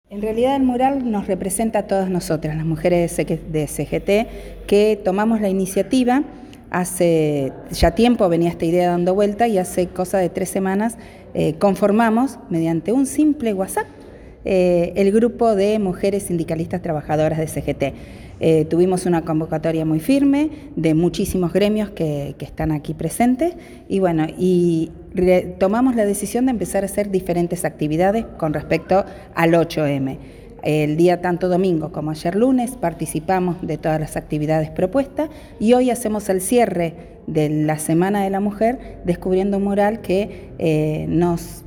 En realidad el mural nos representa a todas nosotras, las mujeres de CGT, que tomamos la iniciativa. Hace ya tiempo venía esta idea dando vuelta y hace cosa de 3 semanas conformamos, mediante un simple WhatsApp, el grupo de mujeres sindicalistas trabajadoras de CGT. Tuvimos una convocatoria muy firme de muchísimos gremios que están aquí presentes y bueno, tomamos la decisión de empezar a hacer diferentes actividades con respecto al 8M. El día tanto domingo como ayer lunes participamos de todas las actividades propuestas y hoy hacemos el cierre de la Semana de la Mujer descubriendo un mural que nos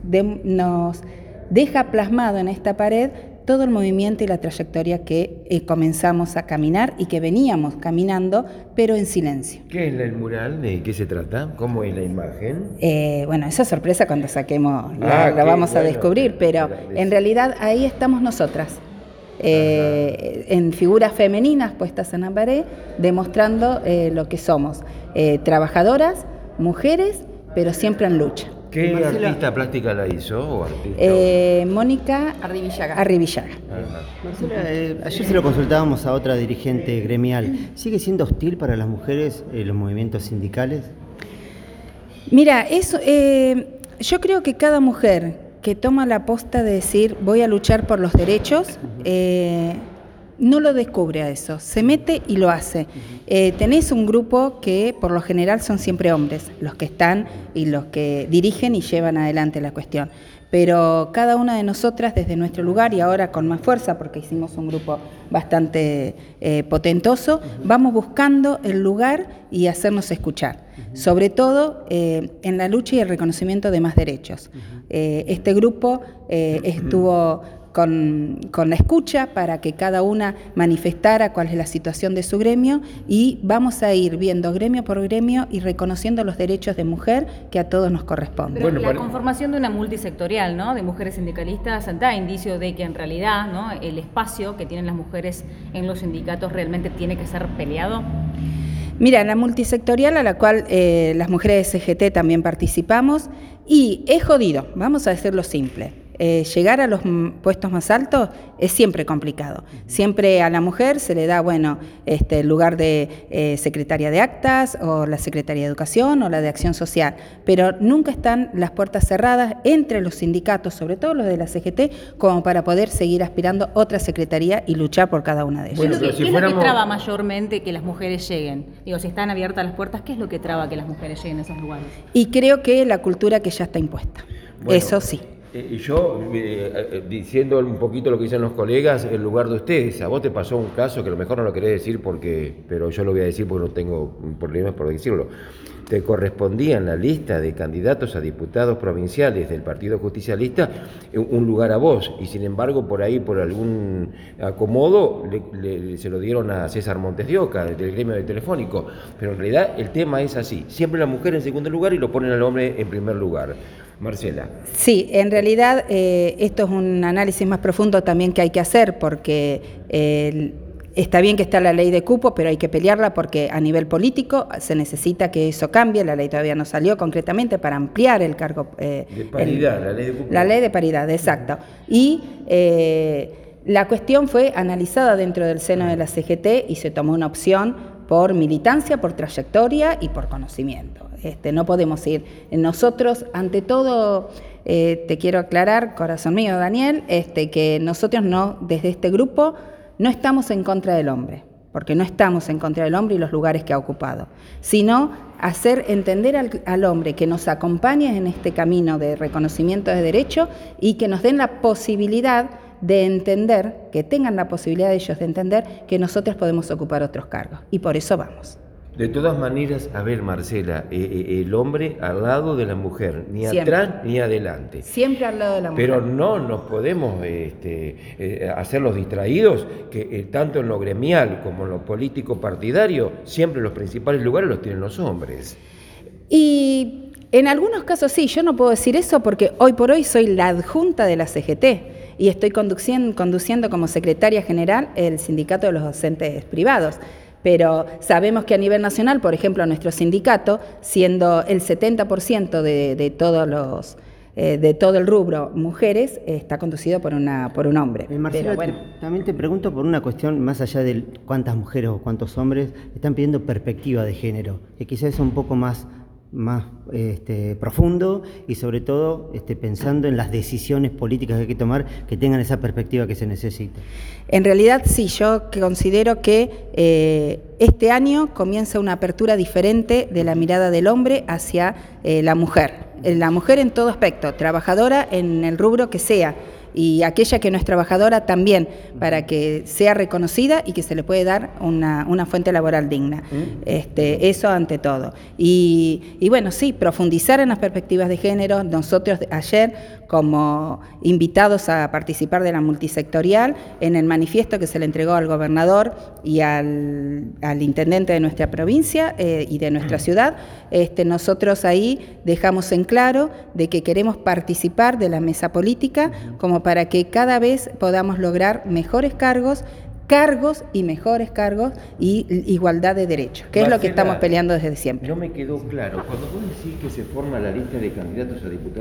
deja plasmado en esta pared todo el movimiento y la trayectoria que comenzamos a caminar y que veníamos caminando, pero en silencio. ¿Qué es el mural? ¿De qué se trata? ¿Cómo es la imagen? Bueno, esa sorpresa cuando saquemos la vamos a descubrir, pero en realidad ahí estamos nosotras, en figuras femeninas puestas en la pared, demostrando lo que somos, trabajadoras, mujeres, pero siempre en lucha. ¿Qué artista plástica la hizo? ¿O artista? Mónica Arribillaga. Marcela, ayer se lo consultábamos a otra dirigente gremial. ¿Sigue siendo hostil para las mujeres los movimientos sindicales? Mira, eso, yo creo que cada mujer que toma la posta de decir voy a luchar por los derechos, no lo descubre a eso, se mete y lo hace. Tenés un grupo que por lo general son siempre hombres, los que están y los que dirigen y llevan adelante la cuestión. Pero cada una de nosotras desde nuestro lugar y ahora con más fuerza, porque hicimos un grupo bastante potentoso, vamos buscando el lugar y hacernos escuchar. Sobre todo en la lucha y el reconocimiento de más derechos. Este grupo estuvo con la escucha para que cada una manifestara cuál es la situación de su gremio y vamos a ir viendo gremio por gremio y reconociendo los derechos de mujer que a todos nos corresponden. Pero la conformación de una multisectorial, ¿no?, de mujeres sindicalistas da indicio de que en realidad, ¿no?, el espacio que tienen las mujeres en los sindicatos realmente tiene que ser peleado. Mira, la multisectorial a la cual las mujeres de CGT también participamos y es jodido, vamos a decirlo simple. Llegar a los puestos más altos es siempre complicado. Siempre a la mujer se le da, bueno, el lugar de secretaria de actas o la secretaria de educación o la de acción social, pero nunca están las puertas cerradas entre los sindicatos, sobre todo los de la CGT, como para poder seguir aspirando otra secretaría y luchar por cada una de ellas. Bueno, ¿qué es lo que traba mayormente que las mujeres lleguen? Digo, si están abiertas las puertas, ¿qué es lo que traba que las mujeres lleguen a esos lugares? Y creo que la cultura que ya está impuesta, bueno, eso sí. Yo, diciendo un poquito lo que dicen los colegas, en lugar de ustedes, a vos te pasó un caso que a lo mejor no lo querés decir pero yo lo voy a decir porque no tengo problemas por decirlo. Te correspondía en la lista de candidatos a diputados provinciales del Partido Justicialista un lugar a vos, y sin embargo por ahí, por algún acomodo, se lo dieron a César Montes de Oca, del gremio de Telefónico, pero en realidad el tema es así, siempre la mujer en segundo lugar y lo ponen al hombre en primer lugar. Marcela. Sí, en realidad esto es un análisis más profundo también que hay que hacer porque está bien que está la ley de cupo, pero hay que pelearla porque a nivel político se necesita que eso cambie. La ley todavía no salió concretamente para ampliar el cargo. De paridad, la ley de cupo. La ley de paridad, exacto. Y la cuestión fue analizada dentro del seno de la CGT y se tomó una opción por militancia, por trayectoria y por conocimiento. No podemos ir. Nosotros, ante todo, te quiero aclarar, corazón mío, Daniel, que nosotros no, desde este grupo, no estamos en contra del hombre, porque no estamos en contra del hombre y los lugares que ha ocupado, sino hacer entender al hombre que nos acompañe en este camino de reconocimiento de derecho y que nos den la posibilidad de entender, que tengan la posibilidad de ellos de entender que nosotros podemos ocupar otros cargos, y por eso vamos. De todas maneras, a ver, Marcela, el hombre al lado de la mujer, ni siempre atrás ni adelante. Siempre al lado de la mujer. Pero no nos podemos hacer los distraídos, que tanto en lo gremial como en lo político partidario, siempre los principales lugares los tienen los hombres. Y en algunos casos sí, yo no puedo decir eso porque hoy por hoy soy la adjunta de la CGT y estoy conduciendo como secretaria general el sindicato de los docentes privados. Pero sabemos que a nivel nacional, por ejemplo, nuestro sindicato, siendo el 70% de todos de todo el rubro mujeres está conducido por un hombre. Marcela, Pero bueno. también te pregunto por una cuestión más allá de cuántas mujeres o cuántos hombres están pidiendo perspectiva de género, que quizás es un poco más profundo y sobre todo pensando en las decisiones políticas que hay que tomar que tengan esa perspectiva que se necesita. En realidad sí, yo considero que este año comienza una apertura diferente de la mirada del hombre hacia la mujer en todo aspecto, trabajadora en el rubro que sea, y aquella que no es trabajadora también, para que sea reconocida y que se le puede dar una fuente laboral digna. Eso ante todo. Y bueno, sí, profundizar en las perspectivas de género. Nosotros ayer, como invitados a participar de la multisectorial, en el manifiesto que se le entregó al gobernador y al intendente de nuestra provincia y de nuestra ciudad, nosotros ahí dejamos en claro de que queremos participar de la mesa política como para que cada vez podamos lograr mejores cargos y mejores cargos y igualdad de derechos, que es lo que estamos peleando desde siempre. No me quedó claro, cuando vos decís que se forma la lista de candidatos a diputados